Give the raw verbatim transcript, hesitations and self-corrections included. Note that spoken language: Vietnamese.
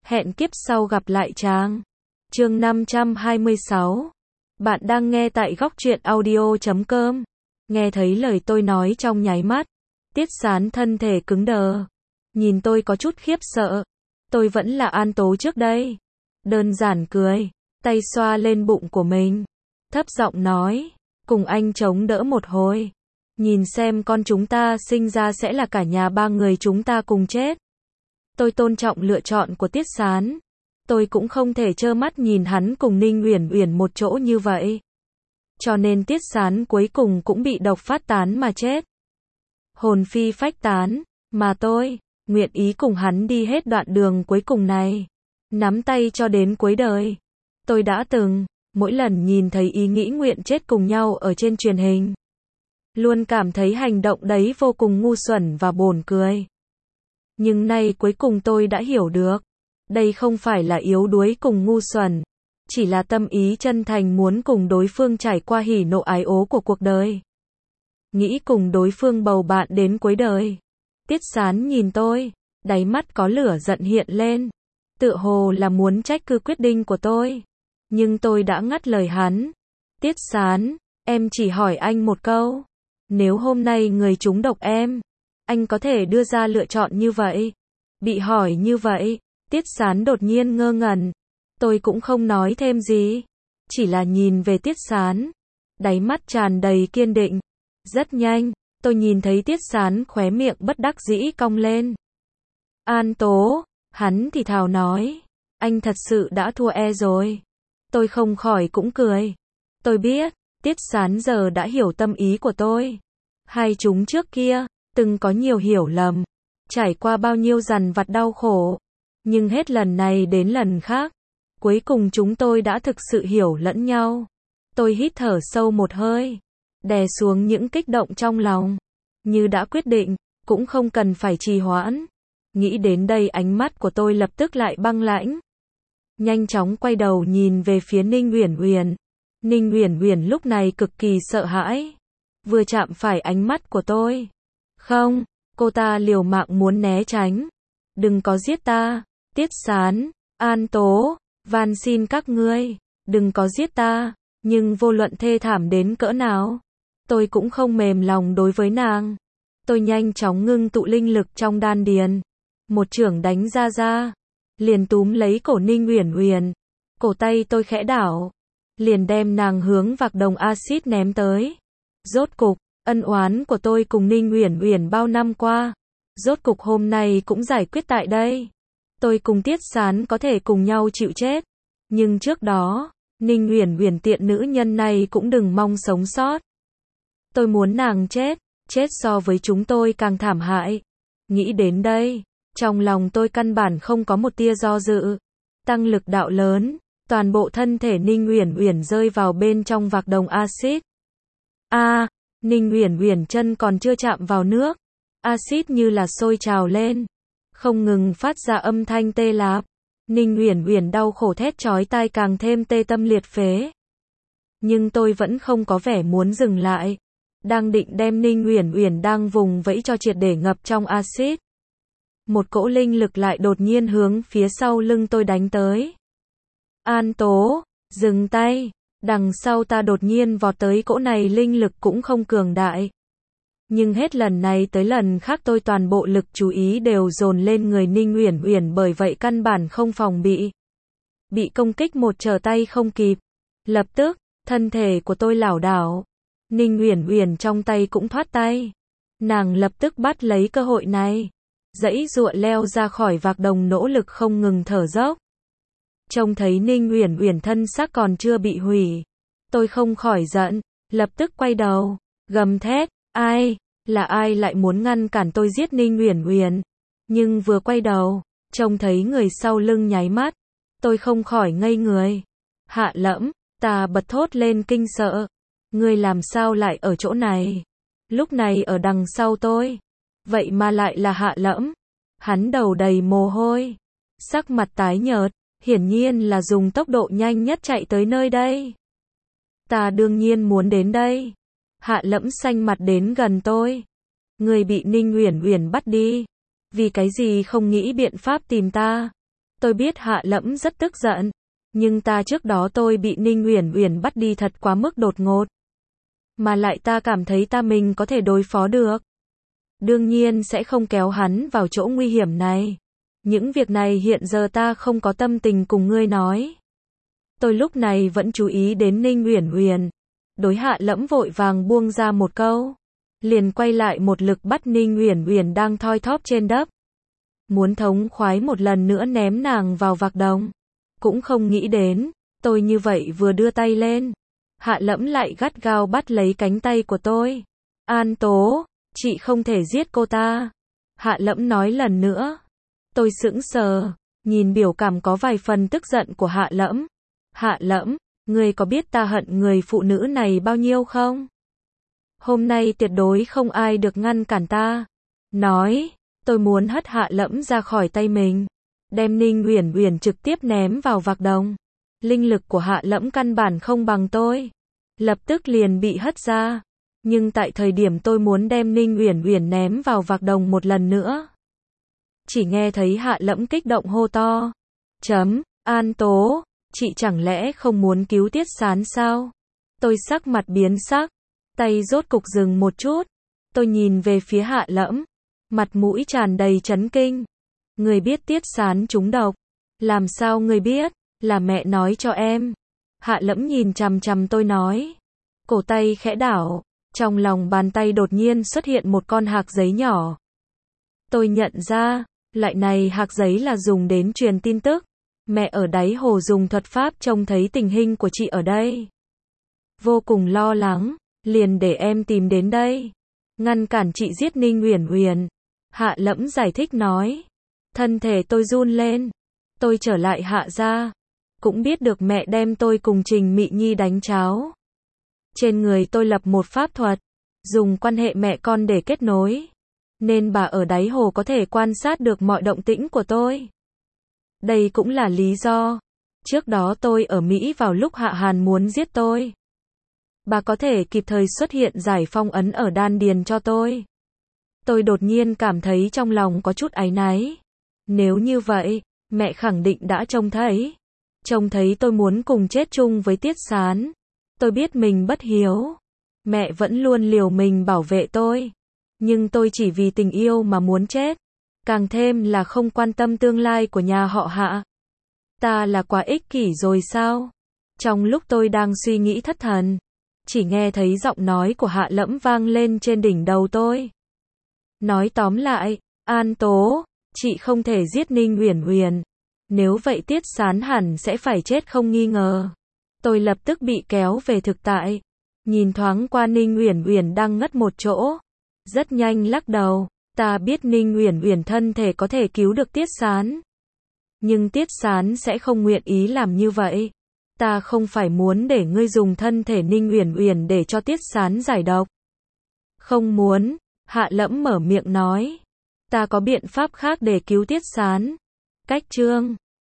Hẹn kiếp sau gặp lại chàng. Chương năm trăm hai mươi sáu. Bạn đang nghe tại góc truyện audio chấm com. Nghe thấy lời tôi nói trong nháy mắt, Tiết Sán thân thể cứng đờ. Nhìn tôi có chút khiếp sợ. Tôi vẫn là An Tố trước đây. Đơn giản cười, tay xoa lên bụng của mình. Thấp giọng nói, cùng anh chống đỡ một hồi. Nhìn xem con chúng ta sinh ra sẽ là cả nhà ba người chúng ta cùng chết. Tôi tôn trọng lựa chọn của Tiết Sán. Tôi cũng không thể trơ mắt nhìn hắn cùng Ninh Uyển Uyển một chỗ như vậy. Cho nên Tiết Sán cuối cùng cũng bị độc phát tán mà chết. Hồn phi phách tán, mà tôi nguyện ý cùng hắn đi hết đoạn đường cuối cùng này, nắm tay cho đến cuối đời. Tôi đã từng, mỗi lần nhìn thấy ý nghĩ nguyện chết cùng nhau ở trên truyền hình, luôn cảm thấy hành động đấy vô cùng ngu xuẩn và buồn cười. Nhưng nay cuối cùng tôi đã hiểu được, đây không phải là yếu đuối cùng ngu xuẩn, chỉ là tâm ý chân thành muốn cùng đối phương trải qua hỉ nộ ái ố của cuộc đời. Nghĩ cùng đối phương bầu bạn đến cuối đời. Tiết Sán nhìn tôi, đáy mắt có lửa giận hiện lên, tựa hồ là muốn trách cứ quyết định của tôi. Nhưng tôi đã ngắt lời hắn. Tiết Sán, em chỉ hỏi anh một câu. Nếu hôm nay người trúng độc em, anh có thể đưa ra lựa chọn như vậy? Bị hỏi như vậy, Tiết Sán đột nhiên ngơ ngẩn. Tôi cũng không nói thêm gì, chỉ là nhìn về Tiết Sán, đáy mắt tràn đầy kiên định. Rất nhanh, tôi nhìn thấy Tiết Sán khóe miệng bất đắc dĩ cong lên. An Tố, hắn thì thào nói, anh thật sự đã thua e rồi. Tôi không khỏi cũng cười. Tôi biết, Tiết Sán giờ đã hiểu tâm ý của tôi. Hai chúng trước kia, từng có nhiều hiểu lầm, trải qua bao nhiêu dằn vặt đau khổ. Nhưng hết lần này đến lần khác, cuối cùng chúng tôi đã thực sự hiểu lẫn nhau. Tôi hít thở sâu một hơi, đè xuống những kích động trong lòng. Như đã quyết định, cũng không cần phải trì hoãn. Nghĩ đến đây ánh mắt của tôi lập tức lại băng lãnh. Nhanh chóng quay đầu nhìn về phía Ninh Uyển Uyển. Ninh Uyển Uyển lúc này cực kỳ sợ hãi, vừa chạm phải ánh mắt của tôi. Không, cô ta liều mạng muốn né tránh. Đừng có giết ta, Tiết Sán, An Tố, van xin các ngươi, đừng có giết ta. Nhưng vô luận thê thảm đến cỡ nào, tôi cũng không mềm lòng đối với nàng. Tôi nhanh chóng ngưng tụ linh lực trong đan điền, một chưởng đánh ra ra, liền túm lấy cổ Ninh Uyển Uyển. Cổ tay tôi khẽ đảo, liền đem nàng hướng vạc đồng axit ném tới. Rốt cục, ân oán của tôi cùng Ninh Uyển Uyển bao năm qua, rốt cục hôm nay cũng giải quyết tại đây. Tôi cùng Tiết Sán có thể cùng nhau chịu chết, nhưng trước đó, Ninh Uyển Uyển tiện nữ nhân này cũng đừng mong sống sót. Tôi muốn nàng chết, chết so với chúng tôi càng thảm hại. Nghĩ đến đây, trong lòng tôi căn bản không có một tia do dự. Tăng lực đạo lớn, toàn bộ thân thể Ninh Uyển Uyển rơi vào bên trong vạc đồng axit. A, à, Ninh Uyển Uyển chân còn chưa chạm vào nước, axit như là sôi trào lên, không ngừng phát ra âm thanh tê lạp. Ninh Uyển Uyển đau khổ thét chói tai càng thêm tê tâm liệt phế. Nhưng tôi vẫn không có vẻ muốn dừng lại, đang định đem Ninh Uyển Uyển đang vùng vẫy cho triệt để ngập trong axit. Một cỗ linh lực lại đột nhiên hướng phía sau lưng tôi đánh tới. An Tố, dừng tay. Đằng sau ta đột nhiên vọt tới cỗ này linh lực cũng không cường đại. Nhưng hết lần này tới lần khác tôi toàn bộ lực chú ý đều dồn lên người Ninh Uyển Uyển, bởi vậy căn bản không phòng bị. Bị công kích một trở tay không kịp. Lập tức, thân thể của tôi lảo đảo. Ninh Uyển Uyển trong tay cũng thoát tay. Nàng lập tức bắt lấy cơ hội này, giãy giụa leo ra khỏi vạc đồng, nỗ lực không ngừng thở dốc. Trông thấy Ninh Uyển Uyển thân xác còn chưa bị hủy, tôi không khỏi giận, lập tức quay đầu, gầm thét, ai, là ai lại muốn ngăn cản tôi giết Ninh Uyển Uyển? Nhưng vừa quay đầu, trông thấy người sau lưng nháy mắt, tôi không khỏi ngây người. Hạ Lẫm, ta bật thốt lên kinh sợ, ngươi làm sao lại ở chỗ này? Lúc này ở đằng sau tôi, vậy mà lại là Hạ Lẫm. Hắn đầu đầy mồ hôi, sắc mặt tái nhợt, hiển nhiên là dùng tốc độ nhanh nhất chạy tới nơi đây. Ta đương nhiên muốn đến đây. Hạ Lẫm xanh mặt đến gần tôi. Người bị Ninh Uyển Uyển bắt đi, vì cái gì không nghĩ biện pháp tìm ta? Tôi biết Hạ Lẫm rất tức giận, nhưng ta trước đó tôi bị Ninh Uyển Uyển bắt đi thật quá mức đột ngột. Mà lại ta cảm thấy ta mình có thể đối phó được. Đương nhiên sẽ không kéo hắn vào chỗ nguy hiểm này. Những việc này hiện giờ ta không có tâm tình cùng ngươi nói. Tôi lúc này vẫn chú ý đến Ninh Uyển Uyển. Đối Hạ Lẫm vội vàng buông ra một câu, liền quay lại một lực bắt Ninh Uyển Uyển đang thoi thóp trên đất. Muốn thống khoái một lần nữa ném nàng vào vạc đồng. Cũng không nghĩ đến, tôi như vậy vừa đưa tay lên, Hạ Lẫm lại gắt gao bắt lấy cánh tay của tôi. An Tố, chị không thể giết cô ta. Hạ Lẫm nói lần nữa. Tôi sững sờ, nhìn biểu cảm có vài phần tức giận của Hạ Lẫm. Hạ Lẫm, ngươi có biết ta hận người phụ nữ này bao nhiêu không? Hôm nay tuyệt đối không ai được ngăn cản ta. Nói, tôi muốn hất Hạ Lẫm ra khỏi tay mình, đem Ninh Uyển Uyển trực tiếp ném vào vạc đồng. Linh lực của Hạ Lẫm căn bản không bằng tôi, lập tức liền bị hất ra. Nhưng tại thời điểm tôi muốn đem Ninh Uyển Uyển ném vào vạc đồng một lần nữa, chỉ nghe thấy Hạ Lẫm kích động hô to. Chấm, An Tố, chị chẳng lẽ không muốn cứu Tiết Sán sao? Tôi sắc mặt biến sắc, tay rốt cục dừng một chút. Tôi nhìn về phía Hạ Lẫm, mặt mũi tràn đầy chấn kinh. Người biết Tiết Sán trúng độc? Làm sao người biết? Là mẹ nói cho em. Hạ Lẫm nhìn chằm chằm tôi nói. Cổ tay khẽ đảo, trong lòng bàn tay đột nhiên xuất hiện một con hạc giấy nhỏ. Tôi nhận ra, loại này hạc giấy là dùng đến truyền tin tức. Mẹ ở đáy hồ dùng thuật pháp trông thấy tình hình của chị ở đây, vô cùng lo lắng, liền để em tìm đến đây, ngăn cản chị giết Ninh Uyển Uyển. Hạ Lẫm giải thích nói. Thân thể tôi run lên. Tôi trở lại Hạ gia, cũng biết được mẹ đem tôi cùng Trình Mị Nhi đánh cháo. Trên người tôi lập một pháp thuật, dùng quan hệ mẹ con để kết nối, nên bà ở đáy hồ có thể quan sát được mọi động tĩnh của tôi. Đây cũng là lý do trước đó tôi ở Mỹ vào lúc Hạ Hàn muốn giết tôi, bà có thể kịp thời xuất hiện giải phong ấn ở đan điền cho tôi. Tôi đột nhiên cảm thấy trong lòng có chút áy náy. Nếu như vậy, mẹ khẳng định đã trông thấy. Trông thấy tôi muốn cùng chết chung với Tiết Sán. Tôi biết mình bất hiếu. Mẹ vẫn luôn liều mình bảo vệ tôi. Nhưng tôi chỉ vì tình yêu mà muốn chết. Càng thêm là không quan tâm tương lai của nhà họ Hạ. Ta là quá ích kỷ rồi sao? Trong lúc tôi đang suy nghĩ thất thần, chỉ nghe thấy giọng nói của Hạ Lẫm vang lên trên đỉnh đầu tôi. Nói tóm lại, An Tố, chị không thể giết Ninh Uyển Uyển. Nếu vậy Tiết Sán hẳn sẽ phải chết không nghi ngờ. Tôi lập tức bị kéo về thực tại. Nhìn thoáng qua Ninh Uyển Uyển đang ngất một chỗ. Rất nhanh lắc đầu. Ta biết Ninh Uyển Uyển thân thể có thể cứu được Tiết Sán. Nhưng Tiết Sán sẽ không nguyện ý làm như vậy. Ta không phải muốn để ngươi dùng thân thể Ninh Uyển Uyển để cho Tiết Sán giải độc. Không muốn, Hạ Lẫm mở miệng nói. Ta có biện pháp khác để cứu Tiết Sán. Cách chương